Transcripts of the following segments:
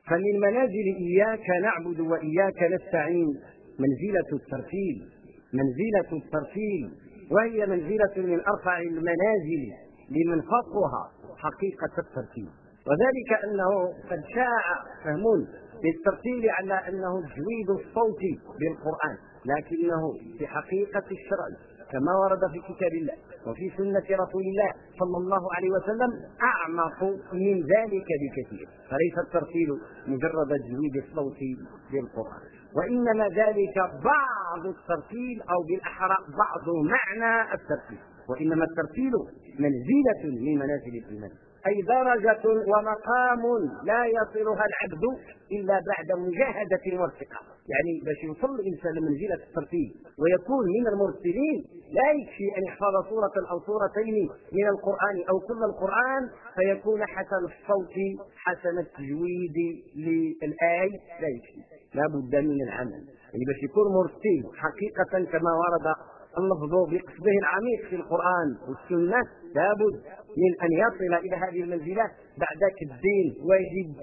فمن منازل إياك نعبد وإياك نستعين منزلة الترتيل، وهي منزلة من أرفع المنازل لمن فقها حقيقة الترتيل، وذلك أنه قد شاع فهم للترتيل على أنه تجويد الصوت بالقرآن، لكنه في حقيقة الشرع كما ورد في كتاب الله وفي سنة رسول الله صلى الله عليه وسلم أعمق من ذلك بكثير. فليس الترتيل مجرد تجويد الصوت بالقرآن، وإنما ذلك بعض الترتيل، أو بالأحرى بعض معنى الترتيل. وإنما الترتيل منزلة من منازل الإيمان، أي درجة ومقام لا يصلها العبد إلا بعد مجاهدة وارتقاء. يعني باش يوصل الإنسان لمنزلة الترتيل ويكون من المرتلين لا يكفي أن يحفظ سورة أو سورتين من القرآن أو كل القرآن فيكون حسن الصوت حسن التجويد للآية، لا يكفي، لا بد من العمل. يعني باش يكون مرتل حقيقة كما ورد اللفظ بقصده العميق في القرآن والسنة، لابد من أن يصل إلى هذه المنزلة بعد الدين وجد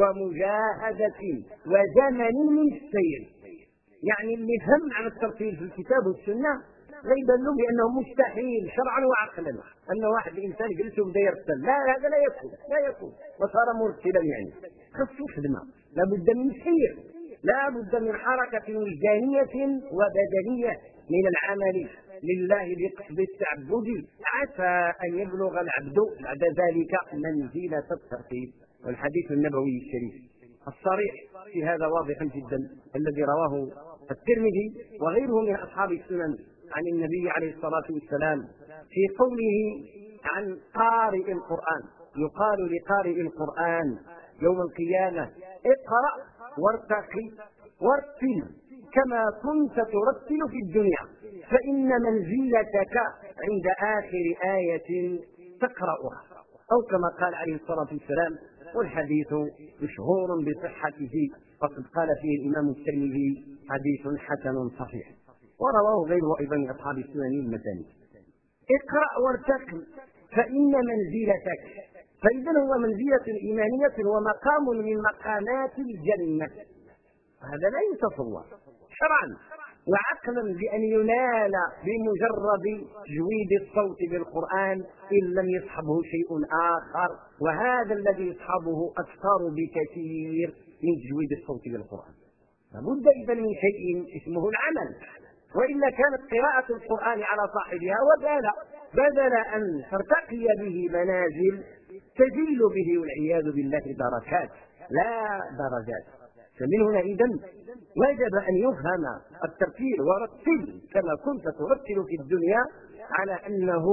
ومجاهدة وزمن من السير. يعني اللي فهم عن الترتيل في الكتاب والسنة لا يبان له بأنه مستحيل شرعا وعقلا أن واحد الإنسان يجلس وبدا يرتل، لا، هذا لا يكون وصار مرتلا. يعني خصو خدمة، لابد من سير، لابد من حركة وجدانية وبدنية من العمل لله بقصد التعبد، عسى أن يبلغ العبد بعد ذلك منزلة الترتيب. والحديث النبوي الشريف الصريح في هذا واضح جدا، الذي رواه الترمذي وغيره من أصحاب السنن عن النبي عليه الصلاة والسلام في قوله عن قارئ القرآن: يقال لقارئ القرآن يوم القيامة: اقرأ وارتقي وارتل كما كنت ترتل في الدنيا، فإن منزلتك عند آخر آية تقرأها، أو كما قال عليه الصلاة والسلام. والحديث مشهور بصحته، وقد قال فيه الإمام الترمذي: حديث حسن صحيح، ورواه غيره أيضا من أصحاب السنن المسانيد. اقرأ وارتقي فإن منزلتك، فإذا هو منزلة إيمانية ومقام من مقامات الجنة. هذا لا يتصور شرعا وعقلا بأن ينال بمجرد تجويد الصوت بالقرآن إن لم يصحبه شيء آخر، وهذا الذي يصحبه أكثر بكثير من تجويد الصوت بالقرآن. لابد إذن من شيء اسمه العمل، وإلا كانت قراءة القرآن على صاحبها وبالا، بدل أن ترتقي به منازل تزيل به والعياذ بالله دركات لا درجات. فمن هنا إذن وجب أن يفهم الترتيل ورتل كما كنت ترتل في الدنيا على أنه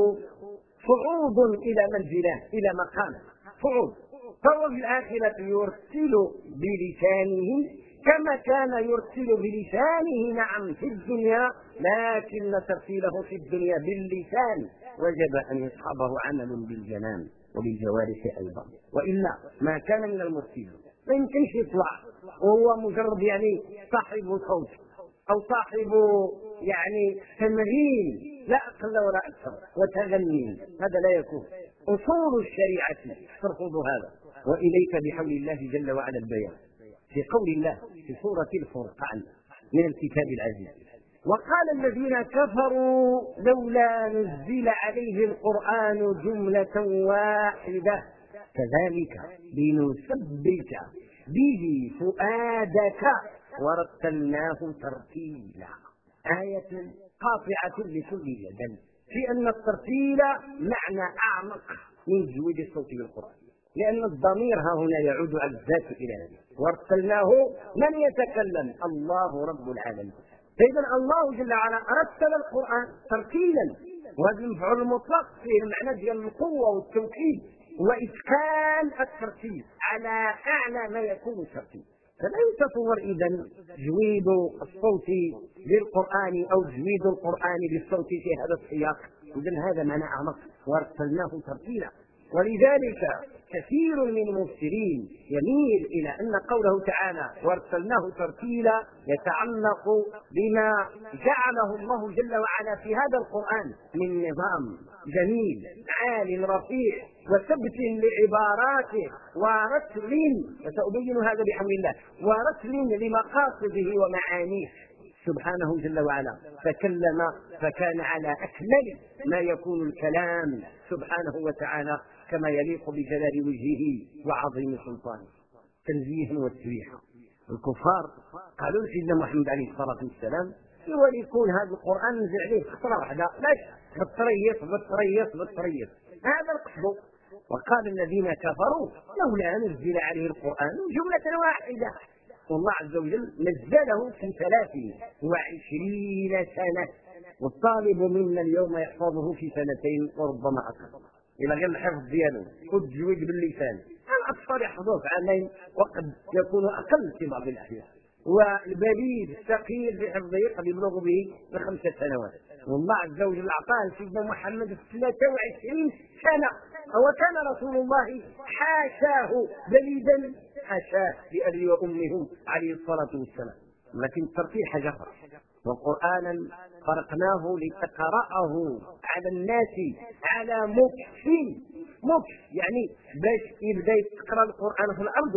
صعود إلى منزله، إلى مقام صعود. فهو في الآخرة يرتل بلسانه كما كان يرتل بلسانه نعم في الدنيا، لكن ترتيله في الدنيا باللسان وجب أن يصحبه عمل بالجنان وبالجوارح أيضا، وإلا ما كان من المرتل ما يمكنش يطلع وهو مجرد يعني صاحب صوت أو صاحب يعني تمرين لا أقل ولا أكثر وتغنين، هذا لا يكون. أصول الشريعة ترفض هذا. وإليك بحول الله جل وعلا البيان في قول الله في سورة الفرقان من الكتاب العزيز: وقال الذين كفروا لولا نزل عليه القرآن جملة واحدة كذلك لنثبت به فؤادك ورتلناه ترتيلا. آية قاطعة لكل جدل في أن الترتيل معنى أعمق من تجويد الصوت بالقرآن، لأن الضمير ها هنا يعود على الذات إلى ذلك. ورتلناه من يتكلم؟ الله رب العالمين. فإذا الله جل وعلا رتل القرآن ترتيلا، وهذا المفعول المطلق فيه المعنى ديال القوة والتوكيد وإتقان الترتيب على أعلى ما يكون الترتيب. فلا يتصور إذن تجويد الصوت بالقرآن أو تجويد القرآن بالصوت في هذا السياق، إذن هذا معنى أعمق: ورتلناه ترتيلا. ولذلك كثير من المفسرين يميل إلى أن قوله تعالى ورتلناه ترتيلا يتعلق بما جعله الله جل وعلا في هذا القرآن من نظام جميل عال رفيع وثبت لعباراته ورسل، وسأبين هذا بحول الله، ورسل لمقاصده ومعانيه سبحانه جل وعلا. فكلم فكان على أكمل ما يكون الكلام سبحانه وتعالى كما يليق بجلال وجهه وعظيم سلطانه. تنزيها وتسبيحا. الكفار قالوا لسيدنا محمد عليه الصلاة والسلام يكون هذا القرآن نزل عليه خطرة واحدة، لاش بالطريف هذا القصد. وقال الذين كفروا لولا نزل عليه القرآن جملة واحدة. والله عز وجل نزله في 23 سنة، والطالب منا اليوم يحفظه في 2 وربما أكثر إلى غير الحفظ دياله والتجويد باللسان. الأطفال يحفظوه في 2 وقد يكون أقل في بعض الأحيان، والبليد الثقيل في حفظه قد يبلغ به ب5 سنوات. والله عز وجل أعطاه سيدنا محمد 23 سنة. وكان رسول الله حاشاه بليدا، حاشاه بأبي وأمه عليه الصلاة والسلام. لكن الترتيب حاجة أخرى. وقرآنا فرقناه لتقرأه على الناس على مكث. يعني باش يبدا يقرا القرآن في الأرض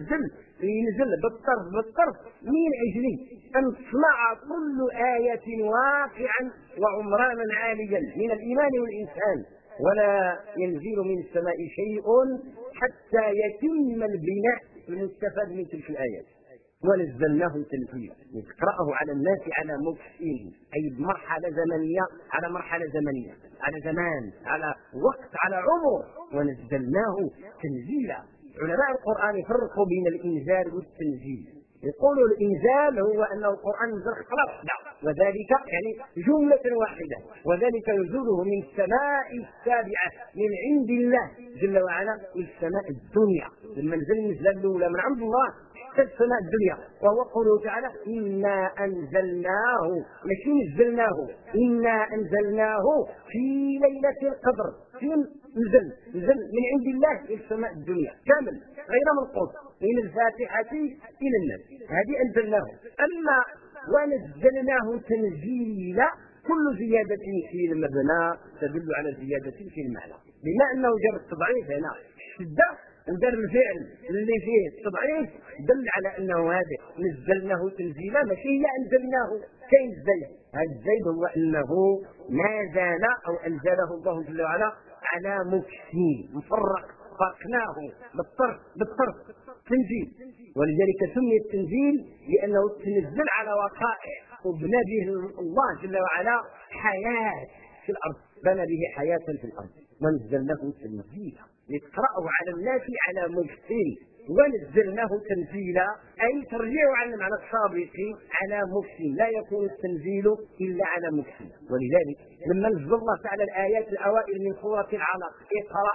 وينزل بالطرف من أجل أن تسمع كل آية واقعا وعمرانا عاليا من الإيمان والإنسان، ولا ينزل من السماء شيء حتى يتم البناء المستفاد من تلك الآيات. ونزلناه تنزيلا نقرأه على الناس على مكثين، أي بمرحلة زمنية على مرحلة زمنية، على زمان، على وقت، على عمر. ونزلناه تنزيلا. علماء القرآن يفرقوا بين الإنزال والتنزيل. يقول الإنزال هو أن القرآن نزل خلاص، وذلك يعني جملة واحدة، وذلك نزوله من السماء السابعة من عند الله جل وعلا إلى السماء الدنيا. لما نزل النزلة الأولى من عند الله السماء الدنيا، وهو قوله تعالى إنا أنزلناه، ماشي نزلناه، إنا أنزلناه في ليلة القدر. فين نزل من عند الله إلى السماء الدنيا كامل غير منقوص من الفاتحة إلى الناس، هذه أنزلناه. أما ونزلناه تنزيلا، كل زيادة في المبنى تدل على زيادة في المعنى، بما أنه جاب التضعيف هنا شدة ودار الفعل اللي فيه التضعيف دل على أنه هذا نزلناه تنزيلا، ماشي هي أنزلناه. كاين الزيد، هذا الزيد هو أنه ما زال أو أنزله الله جل وعلا على مكثين مفرق، فرقناه بالطرف تنزيل. ولذلك سمي التنزيل لأنه تنزل على وقائع وبنى به الله جل وعلا حياة في الأرض، بنى به حياة في الأرض. ونزلناه تنزيلا لتقرأه على الناس على مكثين. ونزلناه تنزيلا أي ترجع على المعنى السابق على مكثين، لا يكون التنزيل إلا على مكثين. ولذلك لما نزل الله تعالى الآيات الأوائل من سورة العلق اقرأ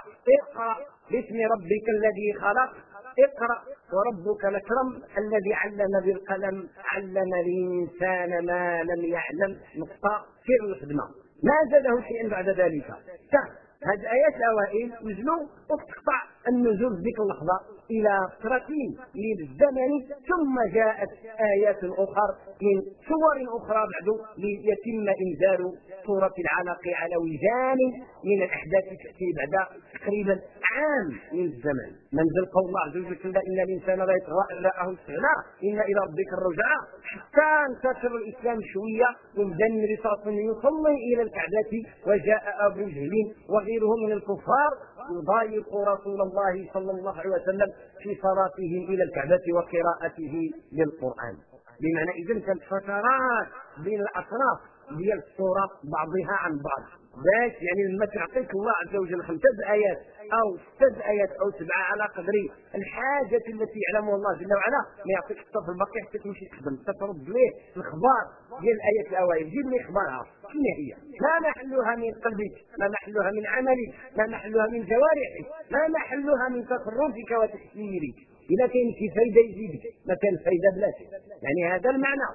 باسم ربك الذي خلق، اقرأ وربك الأكرم الذي علم بالقلم علم الإنسان ما لم يعلم، نقطة في الخدمة، ما زاده شيئا بعد ذلك. هذه الآيات الأوائل نزلوا وتقطع النزول ذيك اللحظة إلى فترة من الزمن، ثم جاءت آيات أخرى من سور أخرى بعد ليتم إنزال سورة العلق على وجان من الأحداث تأتي بعد تقريبا عام من الزمن. منزل قول الله عز وجل كلا إن الإنسان لا يطغى إن رآه استغنى إن إلى ربك الرجعى، حتى انتشر الإسلام شوية وبدا النبي صلى الله عليه وسلم يصلي إلى الكعبة، وجاء أبو جهل وغيره من الكفار يضايق رسول الله صلى الله عليه وسلم في صلاتهم إلى الكعبة وقراءته للقرآن. بمعنى إذن كانت فترات بين الأطراف ديال السورة بعضها عن بعض، باش يعني لما تعطيك الله عز وجل 5 آيات أو 6 آيات أو 7 على قدر الحاجة التي يعلمها الله جل وعلا، ما يعطيك الصف الباقي حتى تمشي تخدم ترد ليه الإخبار ديال الآيات الأوائل. جيب لي إخبارها شنو هي، ما محلها من قلبك، ما محلها من عملك، ما محلها من جوارحك، ما محلها من تصرفك وتفكيرك. إذا كاين شي فايدة يزيدك، ما كان فايدة بلاتي. يعني هذا المعنى،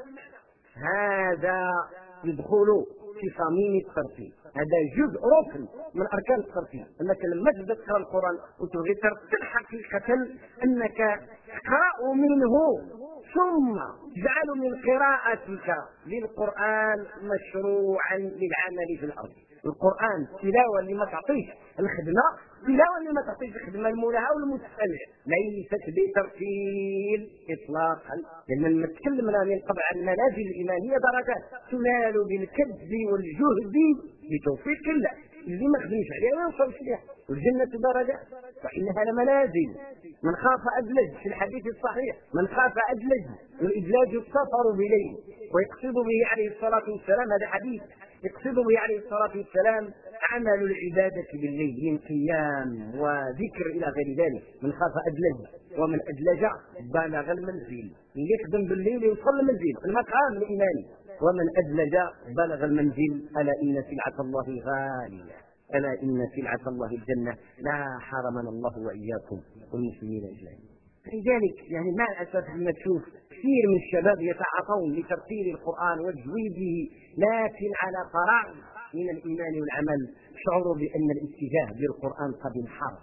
هذا يدخل في صميم الترتيب، هذا جزء ركن من أركان الترتيب. أنك لما تبدأ تقرأ القرآن وتبغي ترتب حقيقة أنك تقرأ منه ثم تجعل من قراءتك للقرآن مشروعا للعمل في الأرض. القرآن التلاوة اللي ما تعطيش الخدمة، التلاوة اللي ما تعطيش الخدمة المولاها والمستمع ليست بترتيل إطلاقا، لأن تكلمنا من قبل عن المنازل الإيمانية درجات تنال بالكد والجهد بتوفيق الله، اللي ما خدمش عليها ما يوصلش ليها. والجنة درجات فإنها لمنازل، من خاف أدلج في الحديث الصحيح، من خاف أدلج، والإدلاج السفر بليل، ويقصد به عليه الصلاة والسلام، هذا حديث يقصد به عليه الصلاة والسلام عمل العبادة بالليل من قيام وذكر إلى غير ذلك. من خاف أدلج، ومن أدلج بلغ المنزل، اللي يخدم بالليل يوصل المنزل المقام الإيماني. ومن أدلج بلغ المنزل. ألا إن سلعة الله غالية، ألا إن سلعة الله الجنة، لا حرمنا الله وإياكم والمسلمين أجمعين. لذلك يعني مع الأسف لما تشوف كثير من الشباب يتعاطون لترتيل القرآن وتجويده، لكن على فراغ من الإيمان والعمل، شعروا بأن الاتجاه بالقرآن قد انحرف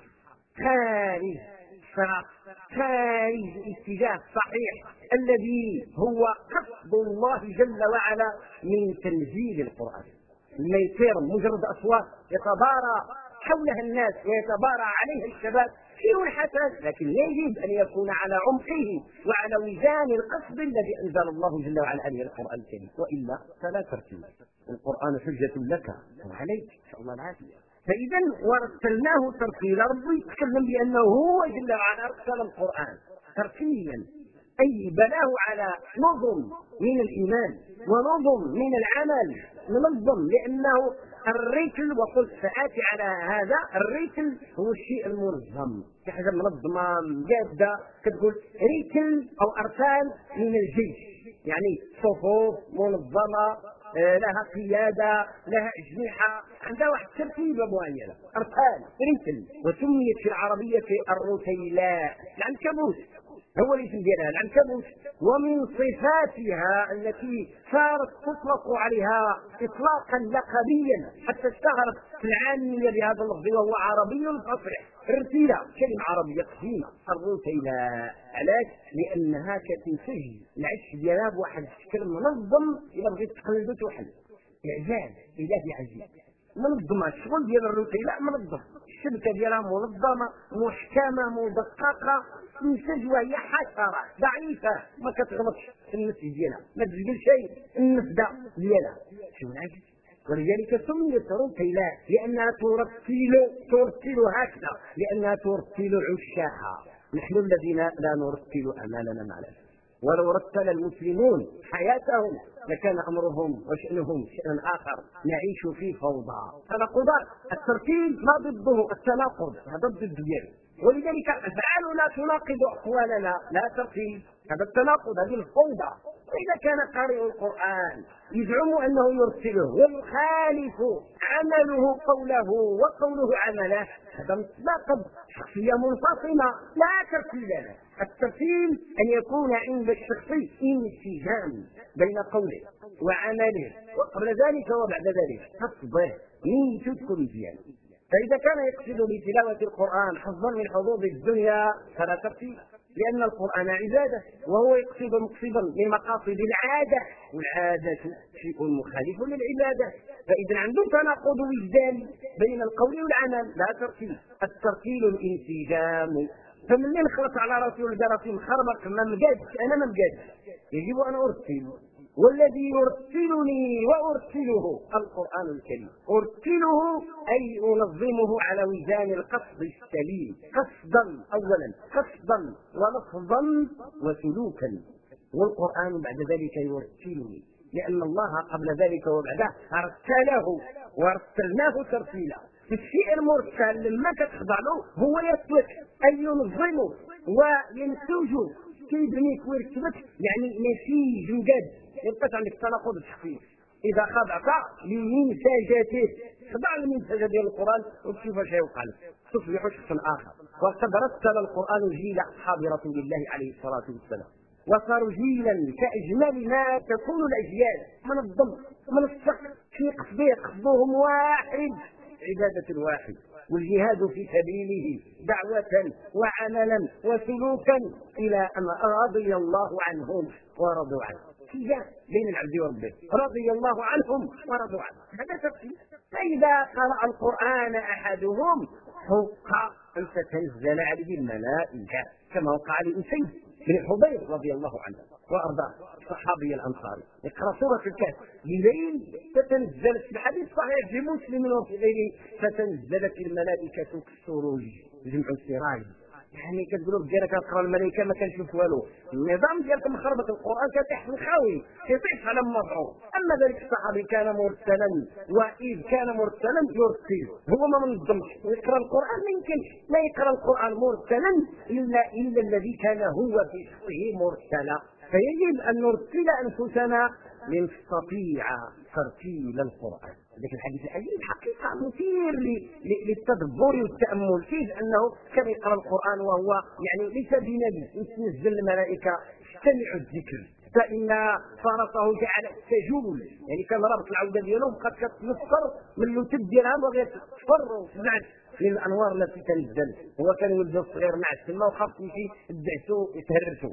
خارج الصراط، خارج الاتجاه الصحيح الذي هو قصد الله جل وعلا من تنزيل القرآن. لما يصير مجرد أصوات يتبارى حولها الناس ويتبارى عليها الشباب شيء حسن، لكن يجب أن يكون على عمقه وعلى وزان القصد الذي أنزل الله جل وعلا عليه القرآن الكريم، وإلا فلا ترتيب. القرآن حجة لك وعليك إن شاء الله العافية. فإذا ورتلناه ترتيلا، ربي يتكلم بأنه هو جل وعلا أرسل القرآن ترتيلا، أي بناه على نظم من الإيمان ونظم من العمل منظم، لأنه الريتل، وقلت سآتي على هذا، الريتل هو الشيء المنظم، في حاجة منظمة جادة كتقول ريتل أو أركان من الجيش، يعني صفوف منظمة لها قيادة لها أجنحة، عندها واحد ترتيبة معينة، أركان ريتل. وسميت في العربية الرتيلاء، العنكبوت هو الاسم ديالها العنكبوت. ومن صفاتها التي صارت تطلق عليها اطلاقا لقبيا حتى اشتهرت في العامية بهذا اللفظ، وهو عربي فصيح. الرتيلة كلمة عربية قديمة، الرتيلاء علاش؟ لأنها كتنتج العش ديالها بواحد الشكل منظم، إذا بغيت تقلدو توحل إعجاز إلهي عجيب. منظمة، الشغل ديال الرتيلاء منظم، الشبكة ديالها منظمة محكمة مدققة، تنتج وهي حشرة ضعيفة ما كتغلطش في النفس ديالها، ما تسجل شيء النفذة ديالها. شو العجب؟ ولذلك سميت رتيلاء لأنها ترتل هكذا، لأنها ترتل عشاها. نحن الذين لا نرتل أعمالنا مع الأسف، ولو رتل المسلمون حياتهم لكان أمرهم وشأنهم شأن آخر، نعيش في فوضى تناقضات. الترتيب ما ضده التناقض، هذا ضد ديالي. ولذلك أفعالنا تناقض أقوالنا، لا ترتيب، هذا التناقض، هذه الفوضى. وإذا كان قارئ القرآن يزعم أنه يرتله ويخالف عمله قوله وقوله عمله، هذا متناقض، شخصية منفصلة لا ترتيب له. الترتيب أن يكون عند الشخصي انسجام بين قوله وعمله، وقبل ذلك وبعد ذلك تصبر نيته تكون مزيانة. فإذا كان يقصد بتلاوة القرآن حظا من حظوظ الدنيا فلا ترتيب، لأن القرآن عبادة، وهو يقصد مقصدا لمقاصد العادة، والعادة شيء مخالف للعبادة. فإذا عنده تناقض وجداني بين القول والعمل، لا ترتيب. الترتيل الانسجام. فمن اللي نخلص على راسي ولا راسي مخربق ما مجادش، أنا ما مجادش، يجب أن أرتل. والذي يرتلني وأرتله القرآن الكريم. أرتله أي أنظمه على وزان القصد السليم، قصدا أولا، قصدا ولفظا وسلوكا. والقرآن بعد ذلك يرتلني، لأن الله قبل ذلك وبعده أرسله ورتلناه ترتيلا. الشيء المرسل لما تخضع له هو يسلك أن ينظمه وينسجه كيبنيك ويركبك، يعني نسيج مجد. يبقى عندك تناقض الشخصي. إذا خضعت لمنسجاته، خضع لمنسجة ديال القرآن وتشوف اش يوقع لك، تصبح شخصا آخر. وقد رتل القرآن جيل أصحاب رسول الله عليه الصلاة والسلام، وصاروا جيلا كأجمل ما تكون الأجيال، منظم منسق في قصدهم واحد، عبادة واحد، والجهاد في سبيله دعوة وعملا وسلوكا إلى أن رضي الله عنهم ورضوا عنه. بين العبد وربه، رضي الله عنهم ورضوا عنه. هذا تفسير. فإذا قرأ القرآن أحدهم حق أن تتنزل عليه الملائكة كما وقع لأسيد بن حضير رضي الله عنه وأرضاه الصحابي الأنصاري. يقرأ سورة الكهف بليل فتنزلت في الحديث صحيح في مسلم وفي غيره فتنزلت الملائكة كالسروج جمع السراج. يعني كتقولوا ديالك كتقرا الملائكه ما كنشوف والو، النظام ديالكم مخربط، القران كتحت الخاوي كيطيح على مضعو. اما ذلك الصحابي كان مرسلا، واذ كان مرسلا يرسل، هو ما منظمش يقرا القران، ما يمكنش لا يقرا القران مرسلا الا الذي كان هو في شخصه مرسلا. فيجب ان نرسل انفسنا لنستطيع ترتيل القران. ذاك الحديث العجيب حقيقه مثير للتدبر والتامل، كيف انه كان يقرا القران وهو يعني ليس بنبي تنزل الملائكه استمعوا الذكر فان فرسه جعل تجول، يعني كان رابط العوده ديالو بقات كتنصر من اللتب ديالها وغير تصفر وسمعت للانوار التي تنزل. هو كان ولده الصغير مع السما وخاف يمشي دعسو يتهرسو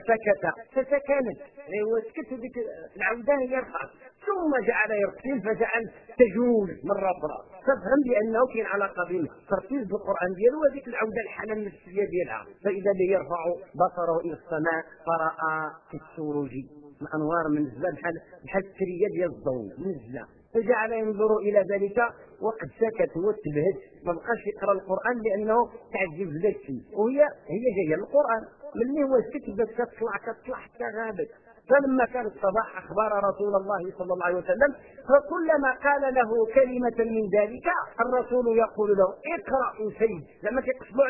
فسكنت وسكت ديك العوده هي رفعت، ثم جعل يرسل فجعل تجول مره اخرى. ففهم بانه كاين علاقه بين ترتيب القران ديالو وهذيك العوده الحاله النفسيه ديالها. فاذا به يرفع بصره الى السماء فراى في السروج الانوار منزله بحال السريه ديال الضوء منزله، فجعل ينظر الى ذلك وقد سكت وتبهت، ما بقاش يقرا القران لانه تعجب ذاك الشيء، وهي جايه من القران. ملي هو سكت بدات كتطلع حتى غابت. فلما كان الصباح اخبار رسول الله صلى الله عليه وسلم، فكلما قال له كلمه من ذلك الرسول يقول له اقرا سيد، لما تقصدوا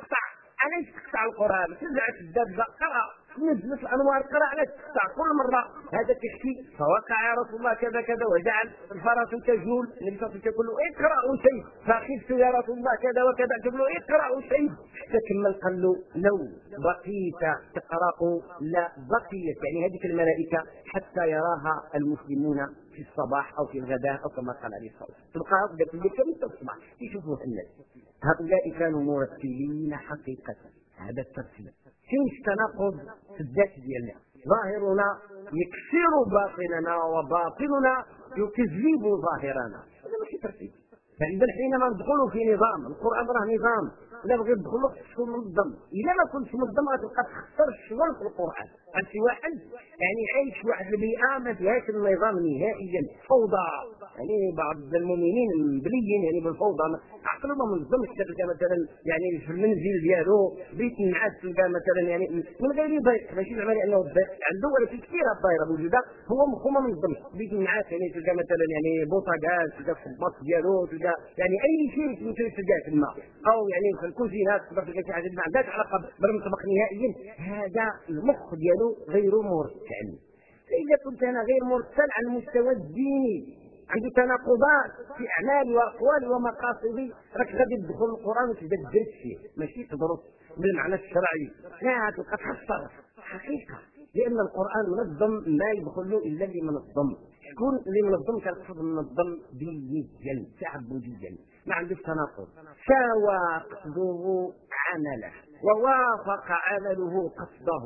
علاش تقطع القران تزعج الدابه قرا نزلت الانوار قرا علاش تقطع كل مره هذا تحكي. فوقع يا رسول الله كذا كذا وجعل الفرس تجول، النبي صلى الله عليه وسلم يقول له اقرا شيء، فخفت يا رسول الله كذا وكذا يقول له اقرا شيء، فكمل قال له لو بقيت تقرا لا بقيت، يعني هذه الملائكه حتى يراها المسلمون في الصباح او في الغداء او كما قال عليه الصلاه والسلام، تبقى ذاك اللي كان الصباح يشوفوه الناس. هؤلاء كانوا مرتلين حقيقه. هذا الترتيب كاين تناقض في الذات ديالنا، ظاهرنا يكسر باطننا وباطننا يكذب ظاهرنا، هذا ماشي ترتيب. فإذا حينما ندخلوا في نظام القرآن راه نظام، الا بغيت تدخل تكون منظم، الا ما كنتش منظم غتبقى تخسر الشغل في القرآن. انت واحد يعني عايش واحد البيئه ما فيهاش النظام نهائيا، فوضى، يعني بعض المؤمنين مبليين يعني بالفوضى، عقله ما منظمش. تلقى مثلا يعني في المنزل ديالو بيت النعاس، تلقى مثلا يعني من غير ضيق، ماشي زعما لانه الضيق عنده ولا في كثير الظاهره موجوده، هو مخه ما منظمش. بيت النعاس يعني تلقى مثلا يعني بوطاغاز، تلقى في الباص ديالو، تلقى يعني اي شيء ممكن تلقاه تما، او يعني في الكوزينات تقدر تلقى شي حاجه ما عندهاش علاقه بالمطبخ نهائيا. هذا المخ ديالو غير مرتل. فاذا كنت انا غير مرتل على المستوى الديني، عنده تناقضات في اعمالي واقوالي ومقاصدي، راك غادي تدخل القران وتبدا تدرس فيه، ماشي تدرس بالمعنى الشرعي، لا تبقى تخسر حقيقه، لان القران منظم ما يدخل له الا اللي منظم. شكون اللي منظم؟ كنقصد منظم دينيا تعبديا، ما عندوش تناقض، ساوى قصده عمله ووافق عمله قصده،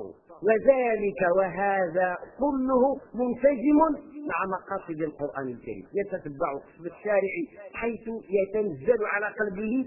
وذلك وهذا كله منسجم مع مقاصد القرآن الكريم، يتتبع قصد الشارع حيث يتنزل على قلبه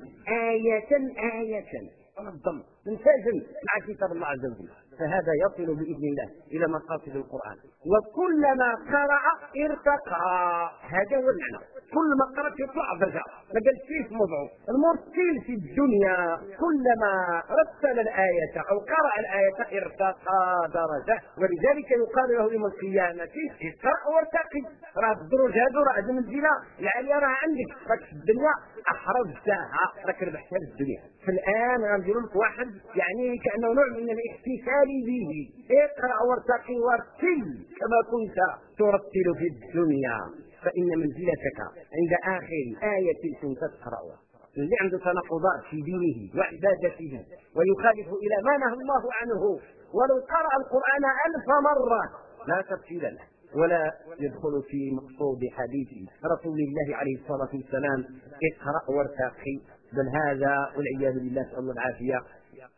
آية منظم منسجم مع كتاب الله عز وجل، فهذا يصل بإذن الله إلى مقاصد القرآن. وكلما قرأ ارتقى، هذا هو المعنى، كل ما قرأ يطلع درجة، ما قالش فيه موضوع. المرتل في الدنيا كلما رتل الآية أو قرأ الآية ارتقى درجة، ولذلك يقال له يوم القيامة اقرأ وارتقي. راه الدروج هذو راه المنزلة العالية راه عندك، راك في الدنيا أحرزتها، راك ربحتها في الدنيا. فالآن غنديروا لك واحد يعني كأنه نوع من الاحتفال به، اقرأ وارتقي وارتل كما كنت ترتل في الدنيا، فإن منزلتك عند آخر آية كنت تقرأها. اللي عنده تناقضات في دينه وعبادته ويخالف إلى ما نهى الله عنه، ولو قرأ القرآن 1000 مرة لا تفصيل له ولا يدخل في مقصود حديث رسول الله عليه الصلاة والسلام اقرأ وارتقي، بل هذا والعياذ بالله نسأل الله العافية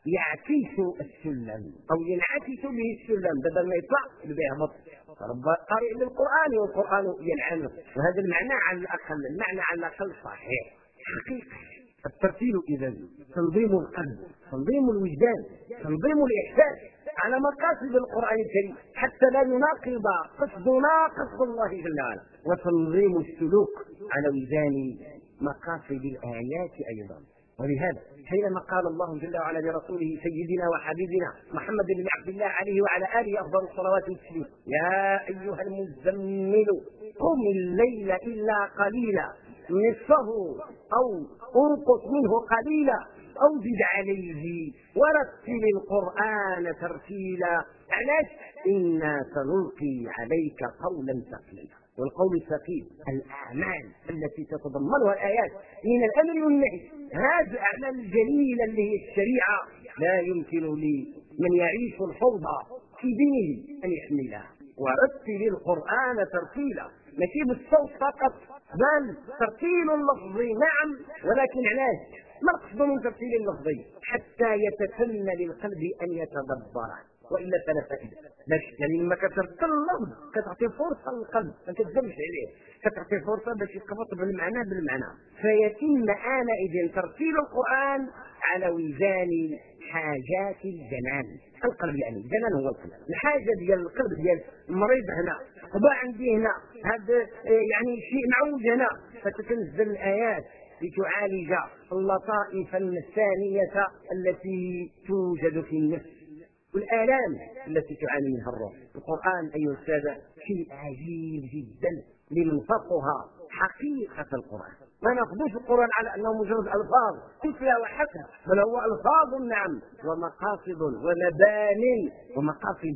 يعكس السلم أو ينعكس به السلم، بدل ما يطلع بيهبط. رب قارئ للقرآن والقرآن ينعمه، وهذا المعنى على الأقل، المعنى على الأقل صحيح حقيقي. الترتيل إذا تنظيم القلب، تنظيم الوجدان، تنظيم الإحساس على مقاصد القرآن الكريم حتى لا يناقض قصدنا قصد الله جل وعلا، وتنظيم السلوك على وزان مقاصد الآيات أيضا. ولهذا حينما قال الله جل وعلا لرسوله سيدنا وحبيبنا محمد بن عبد الله عليه وعلى آله أفضل الصلوات والتسليم: يا أيها المزمل قم الليل إلا قليلا نصفه أو انقص منه قليلا أو زد عليه ورتل القرآن ترتيلا. علاش؟ إنا سنلقي عليك قولا ثقيلا. والقول الثقيل الأعمال التي تتضمنها الآيات من الأمر والنهي، هذه الأعمال الجليلة اللي هي الشريعة لا يمكن لمن يعيش الفوضى في دينه أن يحملها. ورتل القرآن ترتيلا، ماشي بالصوت فقط، بل ترتيل اللفظي نعم، ولكن علاش؟ ما القصد من ترتيل اللفظي؟ حتى يتسنى للقلب أن يتدبره، والا فلا فائده. يعني لما كترتل اللفظ كتعطي فرصه للقلب، ما كتزمش عليه، كتعطي فرصه باش يتربط بالمعنى فيتم آنئذ ترتيل القرآن على وزان حاجات الجنان. القلب يعني الجنان هو القلب، الحاجه ديال القلب ديال المريض هنا، صباع عندي هنا، هذا يعني شيء معوج هنا، فتتنزل الآيات لتعالج اللطائف النفسانيه التي توجد في النفس والآلام التي تعاني منها الروح. القرآن أيها السادة شيء عجيب جدا لمن فقه حقيقة القرآن. ما ناخذوش القرآن على أنه مجرد ألفاظ تتلى وحسب، بل هو ألفاظ نعم ومقاصد ومبان ومقاصد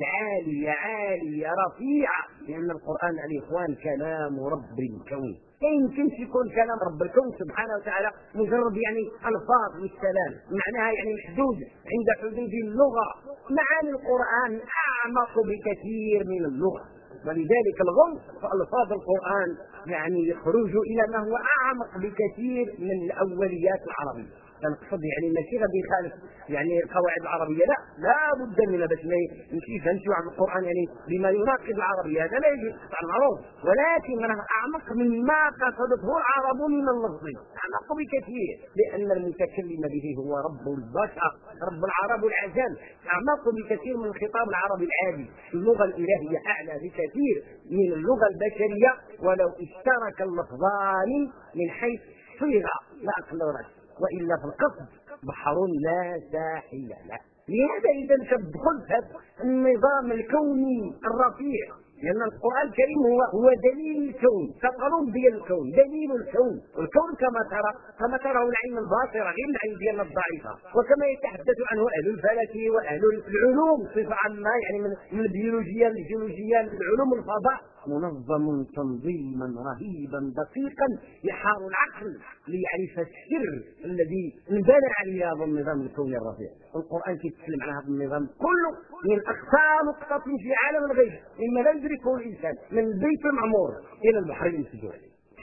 عالية رفيعة، لأن القرآن الإخوان كلام رب الكون. لا يمكنش يكون كلام رب الكون سبحانه وتعالى مجرد يعني ألفاظ والسلام، معناها يعني محدود عند حدود اللغة. معاني القرآن أعمق بكثير من اللغة، ولذلك الغمض في ألفاظ القرآن يعني يخرج إلى ما هو أعمق بكثير من الأوليات العربية. نقصد يعني ماشي غادي يخالف يعني القواعد العربيه، لا بد من باش نمشي على القران يعني بما يناقض العربيه، هذا لا يجوز على المعروف، ولكن اعمق مما قصدته العرب من اللفظ، اعمق بكثير، لان المتكلم به هو رب البشر، رب العرب والعجم، اعمق بكثير من الخطاب العربي العادي. اللغه الالهيه اعلى بكثير من اللغه البشريه، ولو اشترك اللفظان من حيث صيغه لا اقل ولا، وإلا في القصد بحر لا ساحل له. لهذا إذا تدخل هذا النظام الكوني الرفيع، لأن القرآن الكريم هو دليل الكون، كقلوب ديال الكون، دليل الكون. والكون كما ترى العين الباصرة غير العين ديالنا الضعيفة، وكما يتحدث عنه أهل الفلك وأهل العلوم بصفة عامة، يعني من البيولوجيا للجيولوجيا للعلوم الفضاء، منظم تنظيما رهيبا دقيقا يحار العقل ليعرف السر الذي انبنى عليه هذا النظام الكوني الرفيع. القرآن يتكلم على هذا النظام كله من أقصى نقطة في عالم الغيب مما لا يدركه الإنسان، من البيت المعمور إلى البحر المسجور.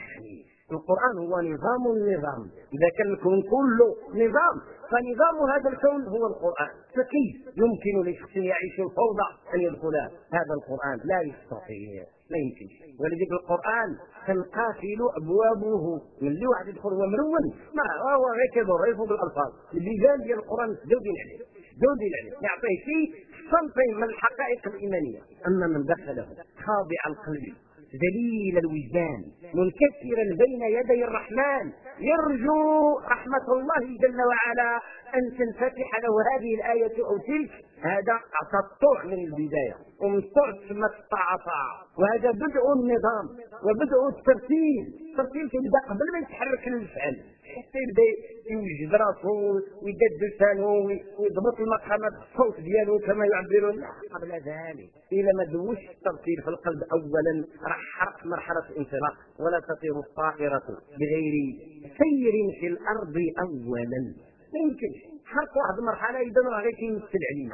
القرآن هو نظام النظام. إذا كان الكون كله نظام، فنظام هذا الكون هو القرآن. فكيف يمكن لشخص يعيش الفوضى أن يدخل هذا القرآن؟ لا يستطيع، لا يمكن. ولذلك القرآن تنقافل أبوابه، من اللي واحد يدخل هو مرون، ما هو غير كبر يفوق الألفاظ. اللجان ديال القرآن جودين عليه يعطيه شيء صنفين من الحقائق الإيمانية، أما من دخله خاضع القلب ذليل الوجدان منكسرا بين يدي الرحمن يرجو رحمة الله جل وعلا أن تنفتح له هذه الآية أو تلك، هذا أعطى الطوع من البداية، ومن الطوع ثم الطاعة، وهذا بدء النظام وبدء الترتيب كيبدا قبل ما يتحرك الفعل، حتى يبدا يوجد راسه ويدد لسانه ويضبط المقامات الصوت ديالو كما يعبرون. قبل ذلك إذا ما دوش الترتيب في القلب أولا راح حرق مرحلة الانطلاق، ولا تطير الطائرة بغير سير في الأرض أولا. ما يمكنش حرق واحد المرحلة إذا راه غير كيمثل علينا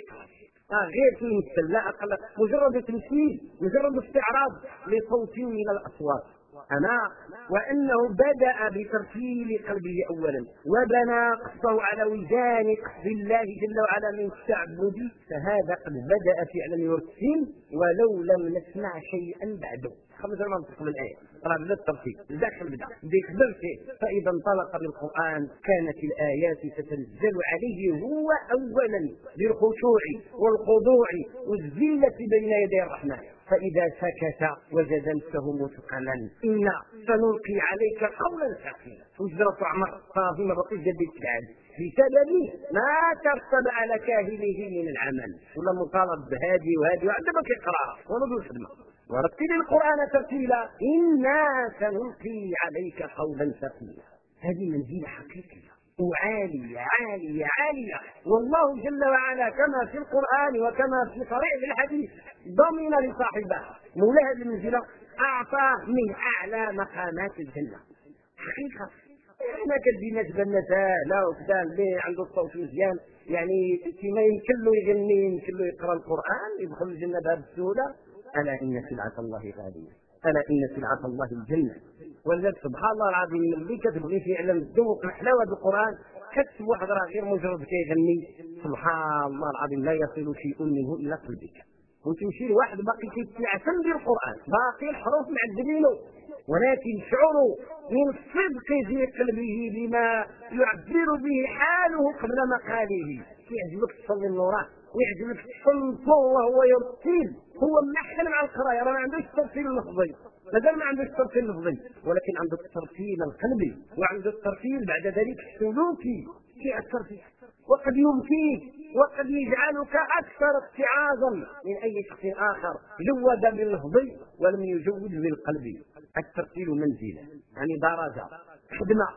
غير كيمثل، لا أقل، مجرد تمثيل، مجرد استعراض لصوت من الأصوات وأنه بدأ بترتيل قلبه أولا وبنى قصده على وجدان قصد الله جل وعلا من التعبد، فهذا قد بدأ فعلا يرتل ولو لم نسمع شيئا بعده. خمس المنطق من الآية راه بدا الترتيب بدا بيخبر فيه، فإذا انطلق بالقرآن كانت الآيات تتنزل عليه هو أولا بالخشوع والخضوع والذلة بين يدي الرحمن، فإذا سكت وجد نفسه مثقلا. إنا سنلقي عليك قولا ثقيلا. وجدرة عمر صافي ما بقيش جديد بعد بسبب ما ترتب على كاهله من العمل، ولا مطالب بهذه وهذه وعندما كيقرأ ونضل الخدمة. ورتل القرآن ترتيلا إنا سنلقي عليك قولا ثقيلا. هذه منزلة حقيقية وعالية عالية عالية، والله جل وعلا كما في القرآن وكما في صريح الحديث ضمن لصاحبها مولى هذه المنزلة، أعطاه من أعلى مقامات الجنة حقيقة. احنا كدي ناس بنات لا وكذا اللي عنده الصوت مزيان يعني كما يمكن له يغني يمكن له يقرأ القرآن يدخل الجنة بهذه السهولة. ألا إن سلعة الله غالية، ألا إن سلعة الله الجنة. ولذلك سبحان الله العظيم اللي كتبغي فعلا تذوق حلاوة القرآن كتب واحد راه غير مجرد كيغني سبحان الله العظيم لا يصل شيء منه إلى قلبك، وتمشي لواحد باقي كيتعتم بالقرآن باقي الحروف معذبينه، ولكن شعروا من صدق في قلبه بما يعبر به حاله قبل مقاله. يعجبك تصلي النورات ويعجبك تصلي وهو يرتل، هو ملحن مع القرايه راه ما عندوش الترتيل اللفظي، مازال ما عندوش الترتيل اللفظي، ولكن عنده الترتيل القلبي وعنده الترتيل بعد ذلك السلوكي في الترتيل، وقد يمكنك وقد يجعلك اكثر اتعاظا من اي شخص اخر جود باللفظي ولم يجود بالقلب. الترتيل منزله يعني درجه خدمه.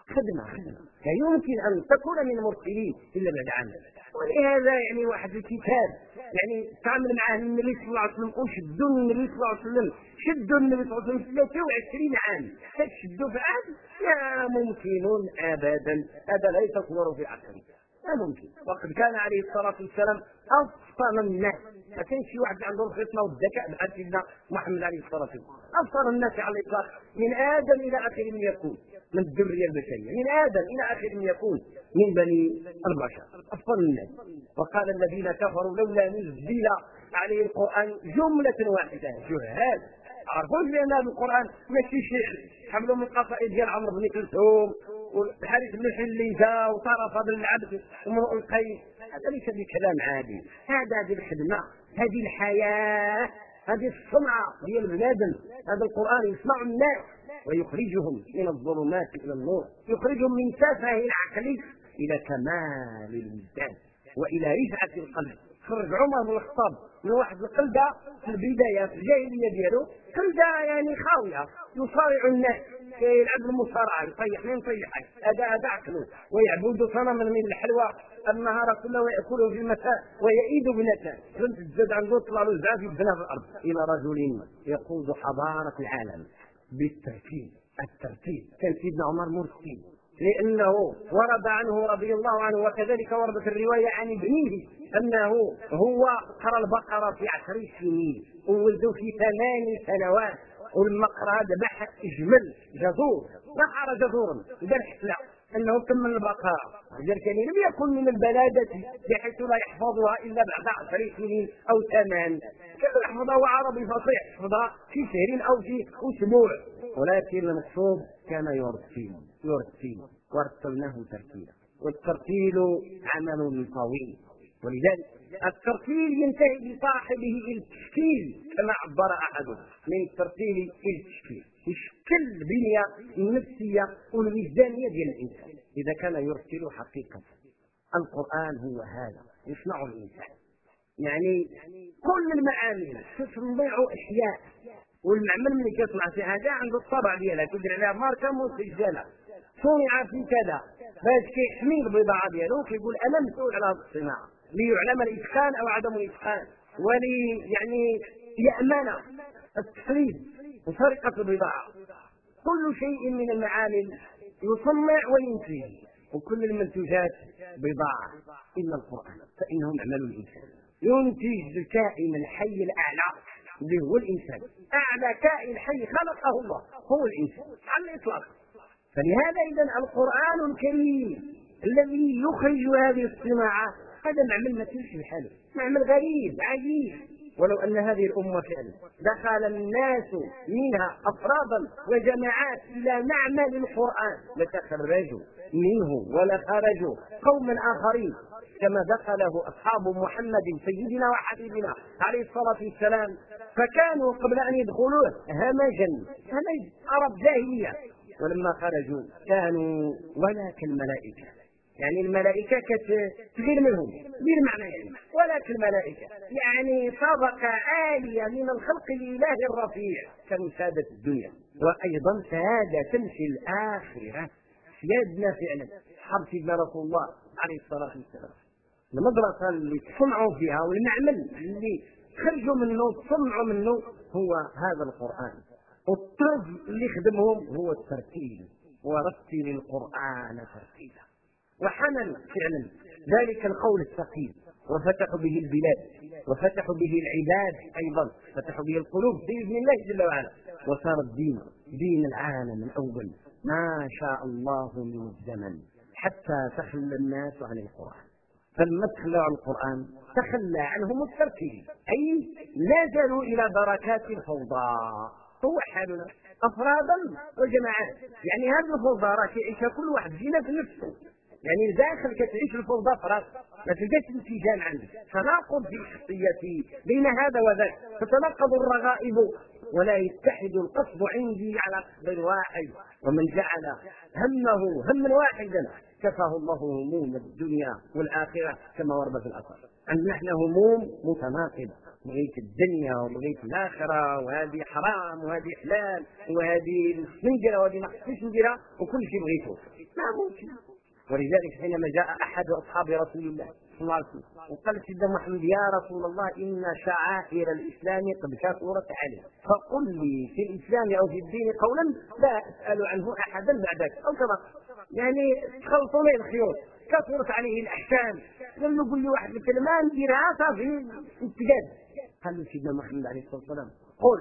لا يمكن ان تكون من المرسلين الا بعد عمل. ولهذا يعني واحد الكتاب يعني تعامل معه النبي صلى الله عليه وسلم وشدوا النبي صلى الله عليه وسلم شدوا النبي صلى الله عليه وسلم 23 عام تشدوا في عام لا ممكن ابدا، هذا لا يتصور في عقله لا ممكن. وقد كان عليه الصلاه والسلام افطن الناس، ما كانش شي واحد عنده الفطنه والذكاء بحال سيدنا محمد عليه الصلاه والسلام، افطن الناس على الاطلاق من ادم الى اخر من يكون من الذريه البشريه، من ادم الى اخر من يكون من بني البشر افضل الناس. وقال الذين كفروا لولا نزل عليه القران جمله واحده. جهال عرفوا بان هذا القران ماشي شعر حملوا من قصائد ديال عمرو بن كلثوم والحارث بن حليفه وطرف بن العبد وامرؤ القيس، هذا ليس بكلام عادي، هذه الخدمه، هذه الحياه، هذه الصنعه ديال بنادم. هذا القران يسمع الناس ويخرجهم من الظلمات الى النور، يخرجهم من تافه العقل الى كمال الوجدان والى رفعه القلب. خرج عمر بن الخطاب من واحد القلده في البدايه في الجاهليه ديالو، قلده يعني خاويه يصارع الناس يلعب المصارعه يطيح من يطيحك، هذا عقله، ويعبد صنما من الحلوى النهار كله ويأكله في المساء ويئيد بنته، فهمت الزاد عنده طلع له زعاف يبنى في الارض. الى رجل يقود حضاره العالم بالترتيب. الترتيب كان سيدنا عمر مرتب لانه ورد عنه رضي الله عنه، وكذلك وردت الروايه عن ابنه انه هو قرأ البقره في 10 سنين وولده في 8 سنوات، ولما قرأ ذبح جمل جزور نحر جزورا دار حفله انه كمل البقره. ذلك لم يكن من البلاده بحيث لا يحفظها الا بعد 10 سنين او 8، كان يحفظها عربي فصيح يحفظها في شهر او في اسبوع، ولكن المقصود كان يرتل ورتلناه ترتيلا. والترتيل عمل طويل، ولذلك الترتيل ينتهي بصاحبه الى التشكيل كما عبر احدهم من الترتيل الى التشكيل، يشكل البنيه النفسيه والوجدانيه ديال الانسان اذا كان يرتل حقيقه. القران هو هذا يصنع الانسان، يعني كل المعامل تصنع اشياء، والمعمل ملي كيصنع شي حاجه عنده الطبع ديالها كيدير عليها ماركه مسجله صنع في كذا، باش كيحمي البضاعه ديالو كيقول انا مسؤول على هذه الصناعه ليعلم الاتقان او عدم الاتقان، يعني يامن التسريب وسرقه البضاعه. كل شيء من المعامل يصنع وينتج، وكل المنتوجات بضاعه الا القران فانه معمل الانسان، ينتج الكائن الحي الاعلى اللي هو الإنسان. أعلى كائن حي خلقه الله هو الإنسان على الإطلاق. فلهذا إذن القرآن الكريم الذي يخرج هذه الصناعة هذا معمل ما تمشي بحاله، معمل غريب عجيب. ولو أن هذه الأمة فعلا دخل الناس منها أفرادا وجماعات إلى معمل القرآن لتخرجوا منه ولخرجوا قوما آخرين كما دخله أصحاب محمد سيدنا وحبيبنا عليه الصلاة والسلام، فكانوا قبل أن يدخلوه همج عرب جاهلية، ولما خرجوا كانوا ولا كالملائكة. يعني الملائكة كتغير منهم بالمعنى يعني، ولكن الملائكة يعني طبقة عالية من الخلق الإله الرفيع، كانوا سادة الدنيا وأيضا سادة في الآخرة. سيادنا فعلا أصحاب سيدنا رسول الله عليه الصلاة والسلام. المدرسة اللي تصنعوا فيها والمعمل اللي خرجوا منه تصنعوا منه هو هذا القرآن، والطرز اللي خدمهم هو الترتيل، ورتل القرآن ترتيلا. وحمل فعلا ذلك القول الثقيل وفتحوا به البلاد وفتحوا به العباد، أيضا فتحوا به القلوب بإذن الله جل وعلا، وصار الدين دين العالم الأول ما شاء الله من الزمن حتى تخلى الناس عن القرآن. فلما تخلوا عن القرآن تخلى عنهم الترتيل، أي نزلوا إلى دركات الفوضى. هو حالنا أفرادا وجماعات. يعني هذه الفوضى راه يعيشها كل واحد فينا في نفسه، يعني داخل كتعيش الفوضى في راسك، ما تلقاش انسجام عندك، تناقض في الشخصية بين هذا وذاك، تتناقض الرغائب ولا يتحد القصد عندي على قصد واحد. ومن جعل همه هما واحدا كفاه الله هموم الدنيا والآخرة كما ورد في الأثر. عندنا احنا هموم متناقضة، بغيت الدنيا وبغيت الآخرة، وهذه حرام وهذه حلال، وهذه نديرها وهذه ما خصنيش نديرها، وكل شيء بغيته ما ممكن. ولذلك حينما جاء أحد أصحاب رسول الله صلى الله عليه وسلم وقال سيدنا محمد يا رسول الله إن شعائر الإسلام قد كثرت عليه، فقل لي في الإسلام أو في الدين قولا لا أسأل عنه أحدا بعدك، أو كما يعني تخلطوا لي الخيوط، كثرت عليه الأحكام، قال له قل لي واحد الكلمة نديرها صافي انتقاد. قال له سيدنا محمد عليه الصلاة والسلام قل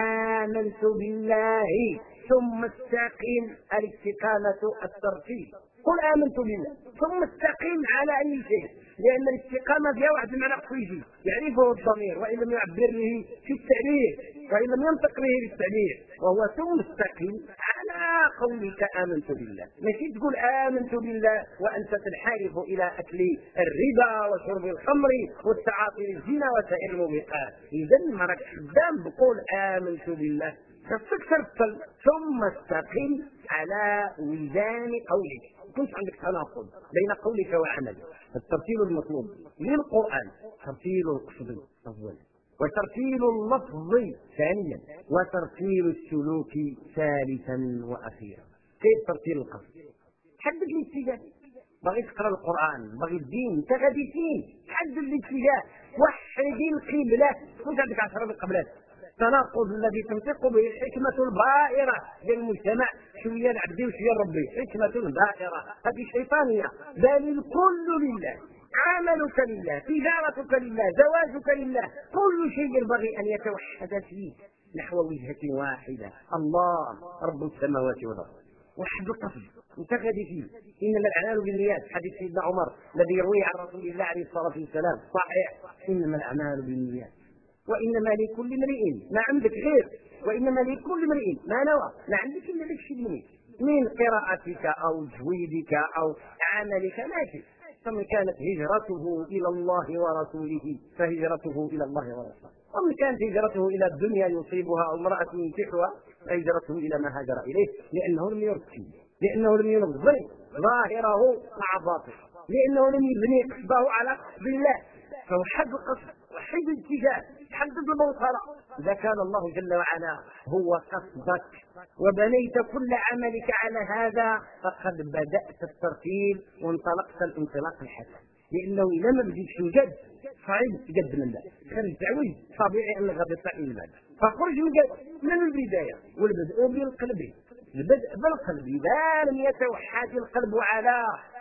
آمنت بالله ثم استقم. الاستقامة الترتيب. قل آمنت بالله ثم استقم على أي شيء، لأن الاستقامة فيها واحد المعنى التوجيهي يعرفه الضمير وإن لم يعبر به في التعبير وإن لم ينطق به بالتعبير، وهو ثم استقم على قولك آمنت بالله. ماشي تقول آمنت بالله وأنت تنحرف إلى أكل الربا وشرب الخمر والتعاطي للزنا وسائر الموبقات. إذا ما راك خدام بقول آمنت بالله، خصك ترتل ثم استقم على وزان قولك. كنت عندك تناقض بين قولك وعملك. الترتيل المطلوب للقرآن ترتيل القصد أولا، وترتيل اللفظ ثانيا، وترتيل السلوك ثالثا وأخيرا. كيف ترتيل القصد؟ حدد الاتجاه، باغي تقرا القرآن باغي الدين انت غادي فين، حدد الاتجاه، وحد القبلة. كنت عندك 10 قبلات. التناقض الذي تنطق به الحكمة البائرة للمجتمع، شوية العبد وشوية ربي، حكمة بائرة هذه شيطانية. بل الكل لله، عملك لله، تجارتك لله، زواجك لله، كل شيء ينبغي أن يتوحد فيه نحو وجهة واحدة، الله رب السماوات والأرض. وحد القصد انت غادي فيه. انما الاعمال بالنيات، حديث سيدنا عمر الذي يرويه عن رسول الله عليه الصلاه والسلام صحيح، انما الاعمال بالنيات وانما لكل امرئ ما عندك غير، وانما لكل امرئ ما نوى. ما عندك الا داك الشيء من قراءتك او تجويدك او عملك ماشي. فمن كانت هجرته الى الله ورسوله فهجرته الى الله ورسوله، ومن كانت هجرته الى الدنيا يصيبها او امراه ينكحها فهجرته الى ما هاجر اليه، لانه لم يرتب، لانه لم ينظم ظاهره مع باطنه، لانه لم يبني قصده على قصد الله. فهو حد القصد وحد الاتجاه، حدد الموصله. اذا كان الله جل وعلا هو قصدك وبنيت كل عملك على هذا فقد بدات الترتيب وانطلقت الانطلاق الحسن. لانه اذا ما بديتش الجد صعيب تقدم الله، خرج تعويض طبيعي انك غادي تطلع من البدء. فخرج من البدايه، والبدء بالقلب، البدء بالقلب. اذا لم يتوحد القلب على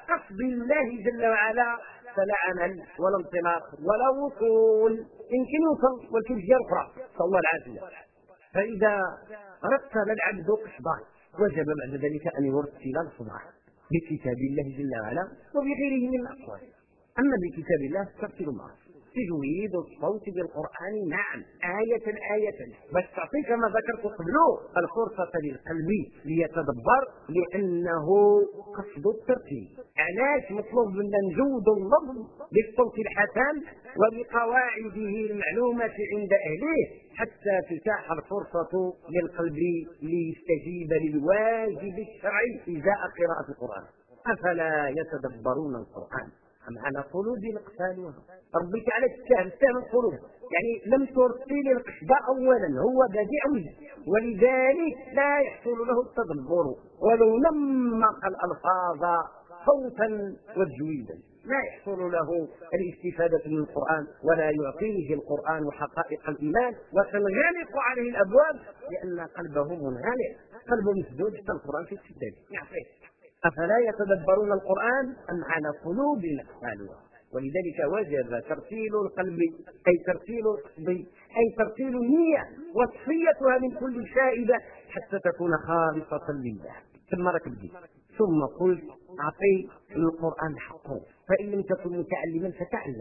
قصد الله جل وعلا فلا عمل ولا انطلاق ولا وصول. يمكن يوصل ولكن جهه اخرى، نسال الله العافيه. فاذا رتب العبد قصده وجب بعد ذلك ان يرتل الصبح بكتاب الله جل وعلا وبغيره من الاقوال. اما بكتاب الله ترتيل معه تجويد الصوت بالقرآن، نعم، آية بس تعطي كما ذكرت قبله الفرصة للقلب ليتدبر، لأنه قصد الترتيب. علاش مطلوب منا نجود اللفظ بالصوت الحسن وبقواعده المعلومة عند أهله حتى تتاح الفرصة للقلب ليستجيب للواجب الشرعي إزاء قراءة القرآن. أفلا يتدبرون القرآن أم على قلوب أقفالها؟ ربي تعالى تستهم القلوب، يعني لم ترتل القصد أولا، هو بديع ولذلك لا يحصل له التدبر ولو نمق الألفاظ صوتا وتجويدا لا يحصل له الاستفادة من القرآن ولا يعطيه القرآن حقائق الإيمان وتنغلق عليه الأبواب لأن قلبه منغلق، قلبه مسدود حتى القرآن في الكتاب يعطيه. أفلا يتدبرون القرآن أم على قلوب أقفالها؟ ولذلك وجب ترتيل القلب أي ترتيل القصد أي ترتيل النية وتصفيتها من كل شائبة حتى تكون خالصة لله. ثم ركبتي ثم قلت أعطي القرآن حقه، فإن لم تكن متعلما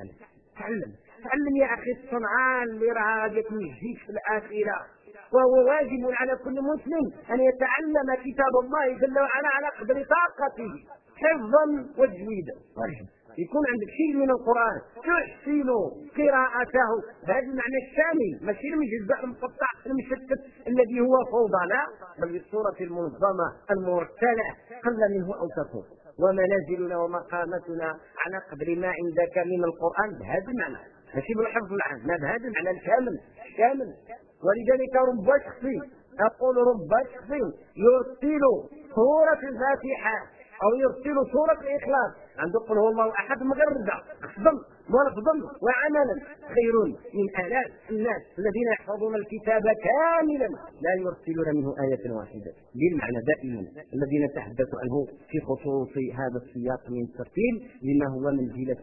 فتعلم يا أخي الصنعان اللي راه غادي تنجيك في الآخرة. وهو واجب على كل مسلم أن يتعلم كتاب الله جل وعلا على قدر طاقته حفظا وتجويدا. يكون عندك شيء من القرآن تحسن قراءته بهذا المعنى الشامل، ماشي المجزء المقطع المشتت الذي هو فوضى، لا، بل بالصورة المنظمة المرتلة قل منه أو كثر. ومنازلنا ومقامتنا على قدر ما عندك من القرآن بهذا المعنى، ماشي بالحفظ العام، لا، بهذا المعنى الشامل. ولذلك رب شخص يرسل سورة الفاتحة أو يرسل سورة الإخلاص عنده قل هو الله أحد مجردا قصدا ولفظا وعملا خير من آلاف الناس الذين يحفظون الكتاب كاملا لا يرسلون منه آية واحدة. بالمعنى دائما الذي نتحدث عنه في خصوص هذا السياق من الترتيل لما هو منزلة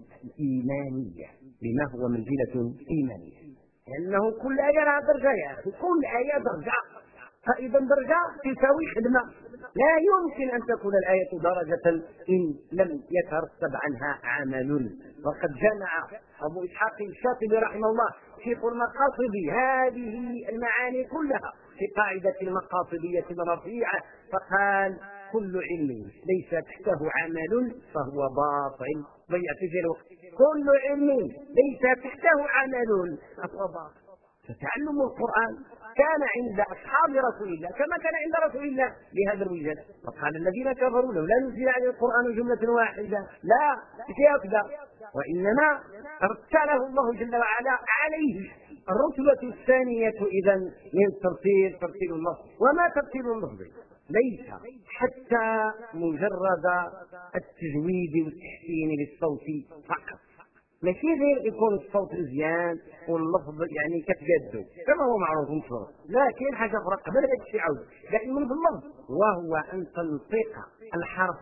إيمانية، لأنه كل آية لها درجة يا أخي، كل آية درجة، فإذا درجة تساوي خدمة. لا يمكن أن تكون الآية درجة إن لم يترتب عنها عمل. وقد جمع أبو إسحاق الشاطبي رحمه الله شيخ المقاصد هذه المعاني كلها في قاعدة المقاصدية الرفيعة فقال كل علم ليس تحته عمل فهو باطل. ضيعت في الوقت. كل علم ليس تحته عمل فهو باطل. فتعلم القرآن كان عند أصحاب رسول الله كما كان عند رسول الله بهذا الوجه. وقال الذين كفروا لولا نزل عليه القرآن جملة واحدة، لا كذا، وإنما ارسله الله جل وعلا عليه. الرتبة الثانية إذن من ترتيل اللفظ. وما ترتيل اللفظ ليس حتى مجرد التجويد والتحسين للصوت فقط، ماشي غير يكون الصوت مزيان واللفظ يعني كتجدو كما هو معروف مشهور، لكن حاجه اخرى قبل هذا الشيء عاود دائما في اللفظ، وهو ان تنطق الحرف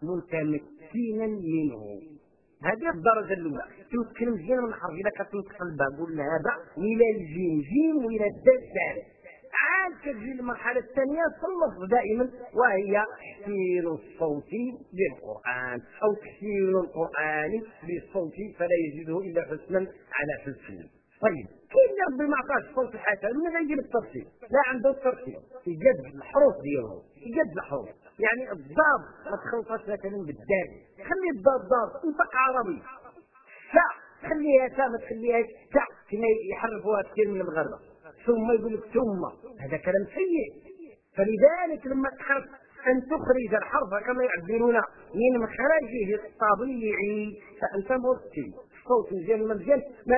متمكنا منه. هذه الدرجه الاولى تمكن مزيان من الحرف. اذا كتنطق الباء قلنا هذا الى الجيم والى الدال، عاد كتجي المرحله الثانيه في اللفظ دائما وهي تحسين الصوت بالقران او تحسين القران بالصوت فلا يجده الا حسنا على حسن. طيب كاين ربي ما عطاش الصوت الحسن من غير الترتيب، لا عنده الترتيب يجد الحروف ديالهم، يجد الحروف يعني الضاد ما تخلطش مثلا بالدال، خلي الضاد انطق عربي، لا خليها تا ما تخليهاش تا كما يحرفوها كثير من المغاربه، ثم يقول لك ثم، هذا كلام سيء. فلذلك لما تحرص أن تخرج الحرف كما يعبرون من مخرجه الطبيعي فأنت مرتب. الصوت مزيان مزيان ما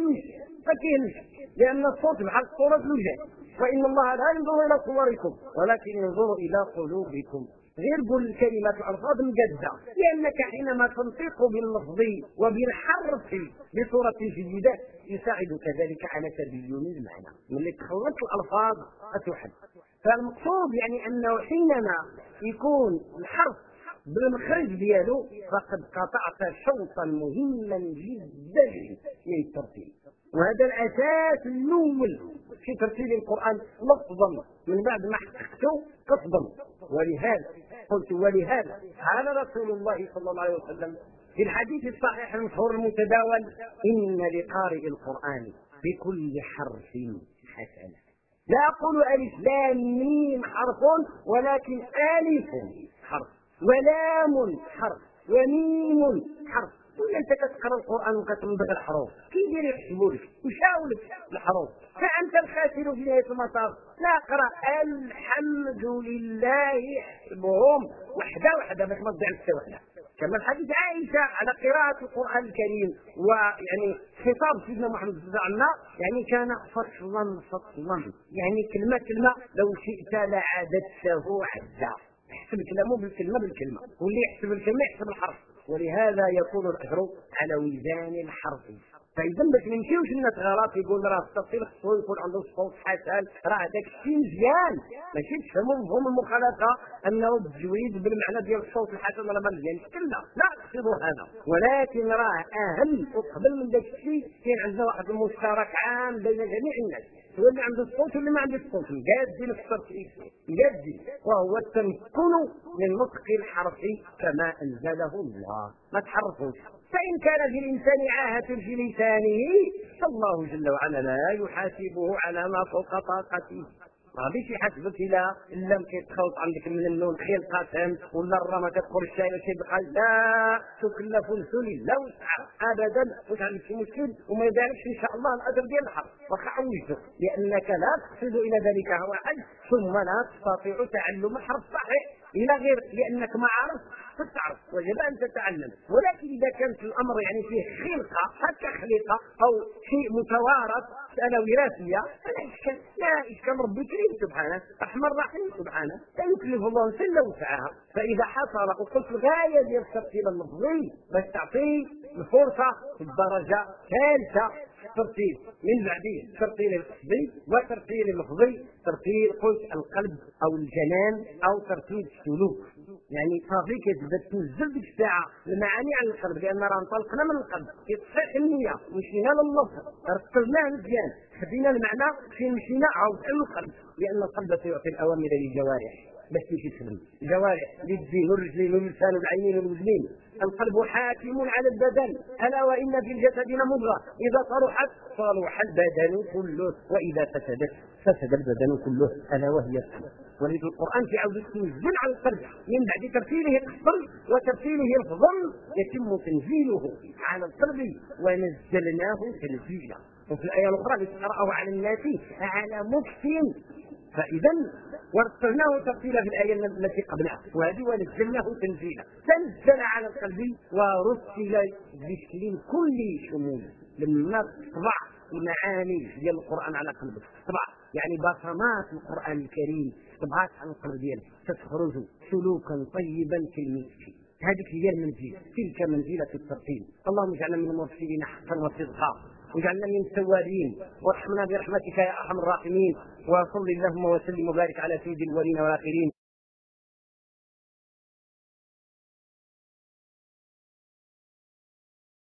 كيهمش لأن الصوت بحال صورة الوجه، وإن الله لا ينظر إلى صوركم ولكن ينظر إلى قلوبكم. غير قول الكلمات الألفاظ مجدة، لأنك حينما تنطق باللفظ وبالحرف بصورة جيدة يساعدك ذلك على تبين المعنى. ملي تخلط الألفاظ أتحد. فالمقصود يعني أنه حينما يكون الحرف بالمخرج ديالو فقد قطعت شوطا مهما جدا من الترتيب. وهذا الاساس الاول في ترتيب القران لفظا من بعد ما حققته قصدا. ولهذا قال رسول الله صلى الله عليه وسلم في الحديث الصحيح المشهور المتداول: ان لقارئ القران بكل حرف حسنه. لا اقول الف لام ميم حرف، ولكن الف حرف ولام حرف وميم حرف. ولا انت كتقرا القران وكتنطق الحروف كيدير يحسبوا لك ويشاو لك الحروف، فانت الخاسر في نهايه المطاف. لا اقرا الحمد لله يحسبهم وحده باش ما تضيع حتى وحده. كما الحديث عائشه على قراءه القران الكريم، ويعني خطاب سيدنا محمد صلى الله عليه وسلم يعني كان فصلا يعني كلمه لو شئت لعددته عدا. يحسب كلامه بالكلمه واللي يحسب الكلمه يحسب الحرف، ولهذا يكون الاجر على وزان الحرف. فاذا باش ما نمشيوش الناس غلط يقول راه التفصيل خصو يكون عنده صوت حسن، راه داك الشيء مزيان، ماشي تفهموا مفهوم المخالفه انه بالتجويد بالمعنى ديال الصوت الحسن راه ما مزيانش، لا اقصد هذا، ولكن راه اهم وقبل من داك الشيء كاين عندنا واحد المشترك عام بين جميع الناس، هو اللي عنده الصوت واللي ما عنده الصوت، مقادين في الترتيب مقادين، وهو التمكن من نطق الحرف كما انزله الله، ما تحرفوش. فإن كان في الإنسان عاهة في لسانه فالله جل وعلا لا يحاسبه على ما فوق طاقته. ما غاديش يحاسبك إلا لم كيتخوط عندك من النون خير قسم ولا الرا ما كتقول الشاي ماشي بقى، لا تكلف نفس إلا وسعها أبدا. واش عندك شي مشكل وما يداركش إن شاء الله الأجر ديال الحرف واخا عوجته، لأنك لا تقصد إلى ذلك هو حج، ثم لا تستطيع تعلم الحرف صحيح إلى غير لأنك ما عرفت فتعرف، وجب أن تتعلم. ولكن إذا كانت الأمر يعني فيه خلقة حتى خلقة أو شيء متوارث مسألة وراثية لا إشكال، ربي كريم سبحانه رحمن رحيم سبحانه، لا يكلف الله نفسا إلا وسعها. فإذا حصل وقلت الغاية ديال الترتيب اللفظي باش تعطي الفرصة في الدرجة الثالثة ترتيب من بعديه ترتيب القصدي وترتيب اللفظي، ترتيب قلت القلب او الجنان او ترتيب السلوك. يعني صافي كتبدا تنزل ديك الساعه المعاني على القلب، لان راه انطلقنا من القلب كتصحيح النيه مشينا لللفظ رتبناه مزيان خدينا المعنى فين مشينا عاود القلب، لان القلب سيعطي الاوامر للجوارح باش تمشي تخدم، الجوارح للدين والرجلين واللسان والعينين والوزنين. القلب حاكم على البدن، الا وان في الجسد مضغه اذا صلحت صلح البدن كله واذا فسدت فسد البدن كله الا وهي القلب. ولذلك القران في عوده تنزل على القلب من بعد ترتيله قصرا وترتيله لفظا يتم تنزيله على القلب ونزلناه تنزيلا. وفي الايه الاخرى لتقراه على الناس على مكث، فاذا ورتلناه ترتيلا في الآية التي قبلها، وهذه ونزلناه تنزيلا، تنزل على القلب ورتل بشكل كل شمول. لما تطبع المعاني ديال القرآن على قلبك تطبع يعني بصمات القرآن الكريم طبعات على القلب ديالك تخرج سلوكا طيبا في المسك. هذه هي المنزلة، تلك منزلة الترتيب. اللهم اجعلنا من المرسلين حقا وصدقا، واجعلنا من التوابين وارحمنا برحمتك يا ارحم الراحمين. وصل اللهم وسلم وبارك على سيد الاولين والاخرين